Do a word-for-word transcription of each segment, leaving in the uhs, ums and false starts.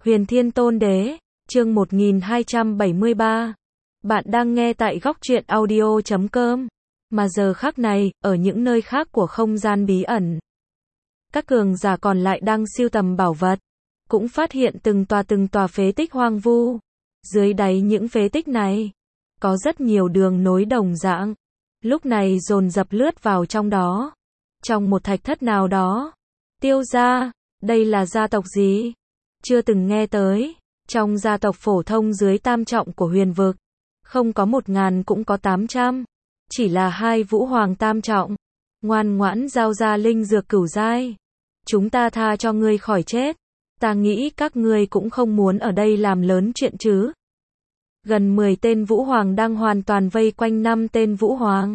Huyền Thiên Tôn Đế, chương một nghìn hai trăm bảy mươi ba. Bạn đang nghe tại góc truyện audio chấm com. Mà giờ khắc này, ở những nơi khác của không gian bí ẩn, các cường giả còn lại đang sưu tầm bảo vật, cũng phát hiện từng tòa từng tòa phế tích hoang vu. Dưới đáy những phế tích này, có rất nhiều đường nối đồng dạng, lúc này dồn dập lướt vào trong đó. Trong một thạch thất nào đó, Tiêu gia, đây là gia tộc gì? Chưa từng nghe tới. Trong gia tộc phổ thông dưới tam trọng của huyền vực, không có một ngàn cũng có tám trăm. Chỉ là hai vũ hoàng tam trọng. Ngoan ngoãn giao ra linh dược cửu giai. Chúng ta tha cho ngươi khỏi chết. Ta nghĩ các ngươi cũng không muốn ở đây làm lớn chuyện chứ. Gần mười tên vũ hoàng đang hoàn toàn vây quanh năm tên vũ hoàng.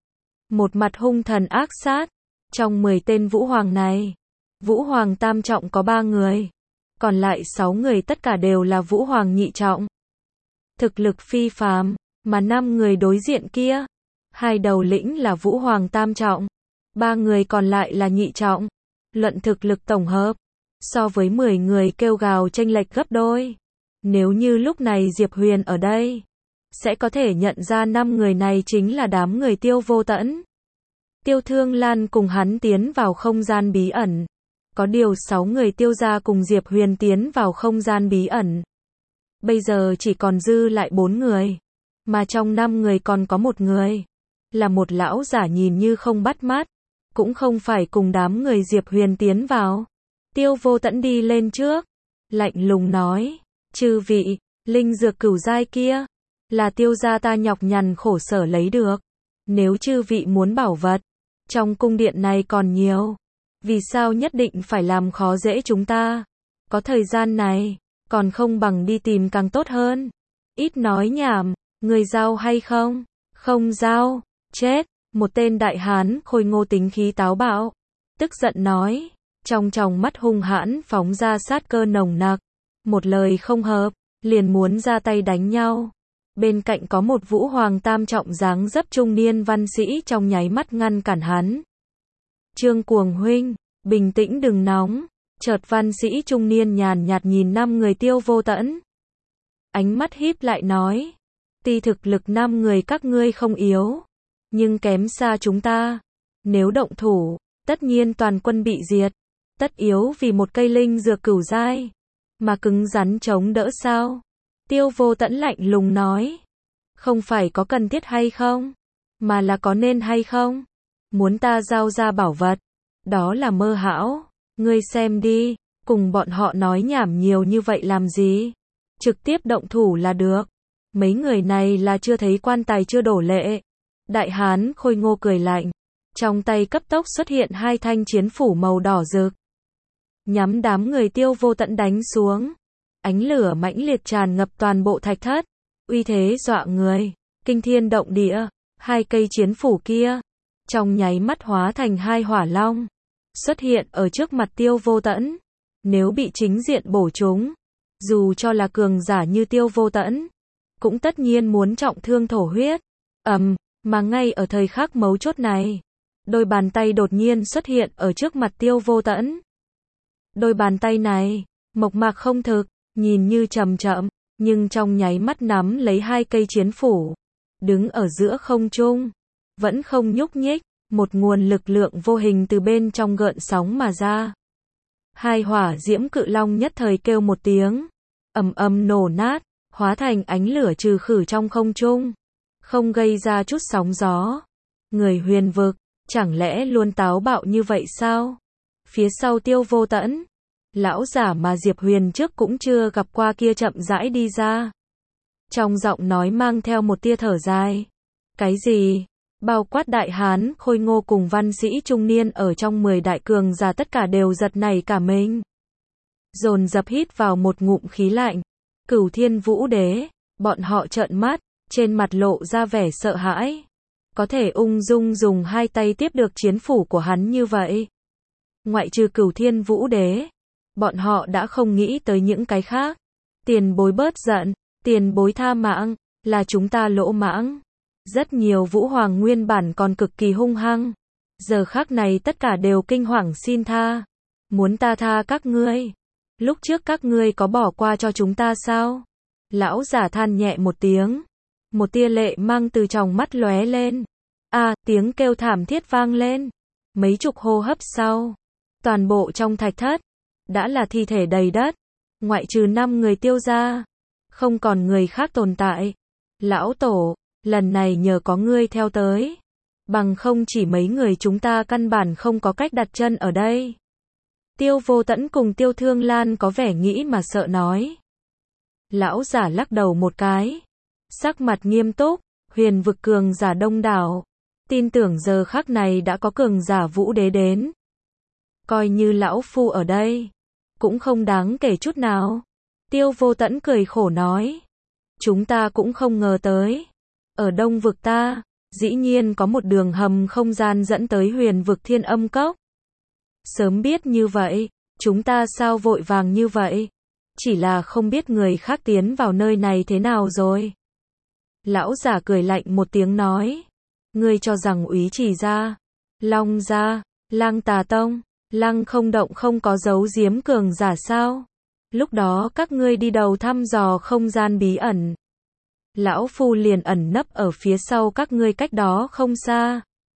Một mặt hung thần ác sát. Trong mười tên vũ hoàng này, vũ hoàng tam trọng có ba người. Còn lại sáu người tất cả đều là vũ hoàng nhị trọng. Thực lực phi phàm, mà năm người đối diện kia, hai đầu lĩnh là vũ hoàng tam trọng, ba người còn lại là nhị trọng. Luận thực lực tổng hợp, so với mười người kêu gào chênh lệch gấp đôi. Nếu như lúc này Diệp Huyền ở đây, sẽ có thể nhận ra năm người này chính là đám người Tiêu Vô Tẫn. Tiêu Thương Lan cùng hắn tiến vào không gian bí ẩn. Có điều sáu người Tiêu gia cùng Diệp Huyền tiến vào không gian bí ẩn. Bây giờ chỉ còn dư lại bốn người. Mà trong năm người còn có một người. Là một lão giả nhìn như không bắt mắt. Cũng không phải cùng đám người Diệp Huyền tiến vào. Tiêu Vô Tẫn đi lên trước. Lạnh lùng nói. Chư vị, linh dược cửu giai kia. Là Tiêu gia ta nhọc nhằn khổ sở lấy được. Nếu chư vị muốn bảo vật. Trong cung điện này còn nhiều. Vì sao nhất định phải làm khó dễ chúng ta? Có thời gian này, còn không bằng đi tìm càng tốt hơn. Ít nói nhảm, người giao hay không? Không giao, chết. Một tên đại hán khôi ngô tính khí táo bạo, tức giận nói, trong tròng mắt hung hãn phóng ra sát cơ nồng nặc. Một lời không hợp, liền muốn ra tay đánh nhau. Bên cạnh có một vũ hoàng tam trọng dáng dấp trung niên văn sĩ trong nháy mắt ngăn cản hắn. Trương Cuồng huynh, bình tĩnh đừng nóng. Chợt văn sĩ trung niên nhàn nhạt nhìn năm người Tiêu Vô Tẫn. Ánh mắt híp lại nói. Tuy thực lực năm người các ngươi không yếu, nhưng kém xa chúng ta. Nếu động thủ, tất nhiên toàn quân bị diệt. Tất yếu vì một cây linh dược cửu giai, mà cứng rắn chống đỡ sao? Tiêu Vô Tẫn lạnh lùng nói. Không phải có cần thiết hay không, mà là có nên hay không. Muốn ta giao ra bảo vật, đó là mơ hão. Ngươi xem đi, cùng bọn họ nói nhảm nhiều như vậy làm gì? Trực tiếp động thủ là được. Mấy người này là chưa thấy quan tài chưa đổ lệ. Đại hán khôi ngô cười lạnh. Trong tay cấp tốc xuất hiện hai thanh chiến phủ màu đỏ rực. Nhắm đám người Tiêu Vô Tẫn đánh xuống. Ánh lửa mãnh liệt tràn ngập toàn bộ thạch thất. Uy thế dọa người, kinh thiên động địa. Hai cây chiến phủ kia, trong nháy mắt hóa thành hai hỏa long. Xuất hiện ở trước mặt Tiêu Vô Tẫn. Nếu bị chính diện bổ chúng, dù cho là cường giả như Tiêu Vô Tẫn, cũng tất nhiên muốn trọng thương thổ huyết. Ầm, um, mà ngay ở thời khắc mấu chốt này, đôi bàn tay đột nhiên xuất hiện ở trước mặt Tiêu Vô Tẫn. Đôi bàn tay này, mộc mạc không thực, nhìn như chậm chậm, nhưng trong nháy mắt nắm lấy hai cây chiến phủ, đứng ở giữa không trung, vẫn không nhúc nhích. Một nguồn lực lượng vô hình từ bên trong gợn sóng mà ra. Hai hỏa diễm cự long nhất thời kêu một tiếng, ầm ầm nổ nát, hóa thành ánh lửa trừ khử trong không trung, không gây ra chút sóng gió. Người huyền vực, chẳng lẽ luôn táo bạo như vậy sao? Phía sau Tiêu Vô Tẫn, lão giả mà Diệp Huyền trước cũng chưa gặp qua kia chậm rãi đi ra. Trong giọng nói mang theo một tia thở dài. Cái gì? Bao quát đại hán khôi ngô cùng văn sĩ trung niên ở trong mười đại cường giả tất cả đều giật nảy cả mình. Dồn dập hít vào một ngụm khí lạnh. Cửu Thiên Vũ Đế, bọn họ trợn mắt, trên mặt lộ ra vẻ sợ hãi. Có thể ung dung dùng hai tay tiếp được chiến phủ của hắn như vậy. Ngoại trừ Cửu Thiên Vũ Đế, bọn họ đã không nghĩ tới những cái khác. Tiền bối bớt giận, tiền bối tha mạng, là chúng ta lỗ mãng. Rất nhiều vũ hoàng nguyên bản còn cực kỳ hung hăng. Giờ khắc này tất cả đều kinh hoàng xin tha. Muốn ta tha các ngươi. Lúc trước các ngươi có bỏ qua cho chúng ta sao? Lão giả than nhẹ một tiếng. Một tia lệ mang từ tròng mắt lóe lên. À, tiếng kêu thảm thiết vang lên. Mấy chục hô hấp sau, toàn bộ trong thạch thất đã là thi thể đầy đất, ngoại trừ năm người Tiêu gia, không còn người khác tồn tại. Lão tổ, lần này nhờ có ngươi theo tới, bằng không chỉ mấy người chúng ta căn bản không có cách đặt chân ở đây. Tiêu Vô Tẫn cùng Tiêu Thương Lan có vẻ nghĩ mà sợ nói. Lão giả lắc đầu một cái, sắc mặt nghiêm túc, huyền vực cường giả đông đảo, tin tưởng giờ khắc này đã có cường giả vũ đế đến. Coi như lão phu ở đây, cũng không đáng kể chút nào. Tiêu Vô Tẫn cười khổ nói. Chúng ta cũng không ngờ tới. Ở đông vực ta, dĩ nhiên có một đường hầm không gian dẫn tới huyền vực Thiên Âm Cốc. Sớm biết như vậy, chúng ta sao vội vàng như vậy? Chỉ là không biết người khác tiến vào nơi này thế nào rồi. Lão giả cười lạnh một tiếng nói. Ngươi cho rằng Úy Chỉ gia, Long gia, Lăng Tà Tông, Lăng Không Động không có giấu giếm cường giả sao? Lúc đó các ngươi đi đầu thăm dò không gian bí ẩn. Lão phu liền ẩn nấp ở phía sau các ngươi cách đó không xa.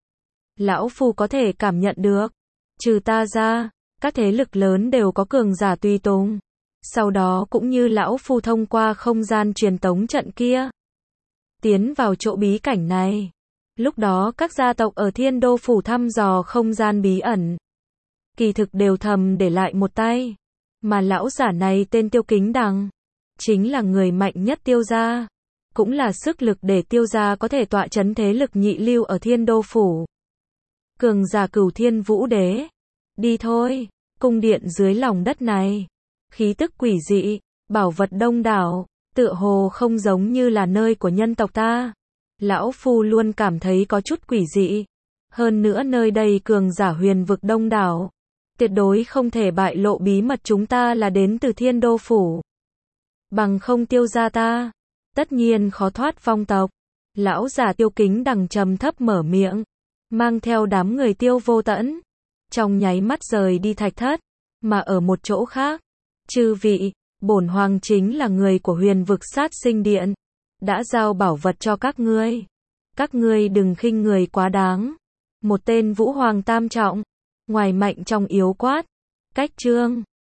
Lão phu có thể cảm nhận được, trừ ta ra, các thế lực lớn đều có cường giả tùy tùng. Sau đó cũng như lão phu thông qua không gian truyền tống trận kia, tiến vào chỗ bí cảnh này. Lúc đó các gia tộc ở Thiên Đô phủ thăm dò không gian bí ẩn, kỳ thực đều thầm để lại một tay. Mà lão giả này tên Tiêu Kính Đằng, chính là người mạnh nhất Tiêu gia, cũng là sức lực để Tiêu gia có thể tọa chấn thế lực nhị lưu ở Thiên Đô phủ. Cường giả Cửu Thiên Vũ Đế. Đi thôi, cung điện dưới lòng đất này, khí tức quỷ dị, bảo vật đông đảo, tựa hồ không giống như là nơi của nhân tộc ta. Lão phu luôn cảm thấy có chút quỷ dị. Hơn nữa nơi đây cường giả huyền vực đông đảo, tuyệt đối không thể bại lộ bí mật chúng ta là đến từ Thiên Đô phủ. Bằng không Tiêu gia ta, tất nhiên khó thoát vong tộc. Lão giả Tiêu Kính Đằng trầm thấp mở miệng, mang theo đám người Tiêu Vô Tẫn, trong nháy mắt rời đi thạch thất, mà ở một chỗ khác. Chư vị, bổn hoàng chính là người của huyền vực sát sinh điện, đã giao bảo vật cho các ngươi. Các ngươi đừng khinh người quá đáng. Một tên Vũ Hoàng tam trọng, ngoài mạnh trong yếu quát. Cách chương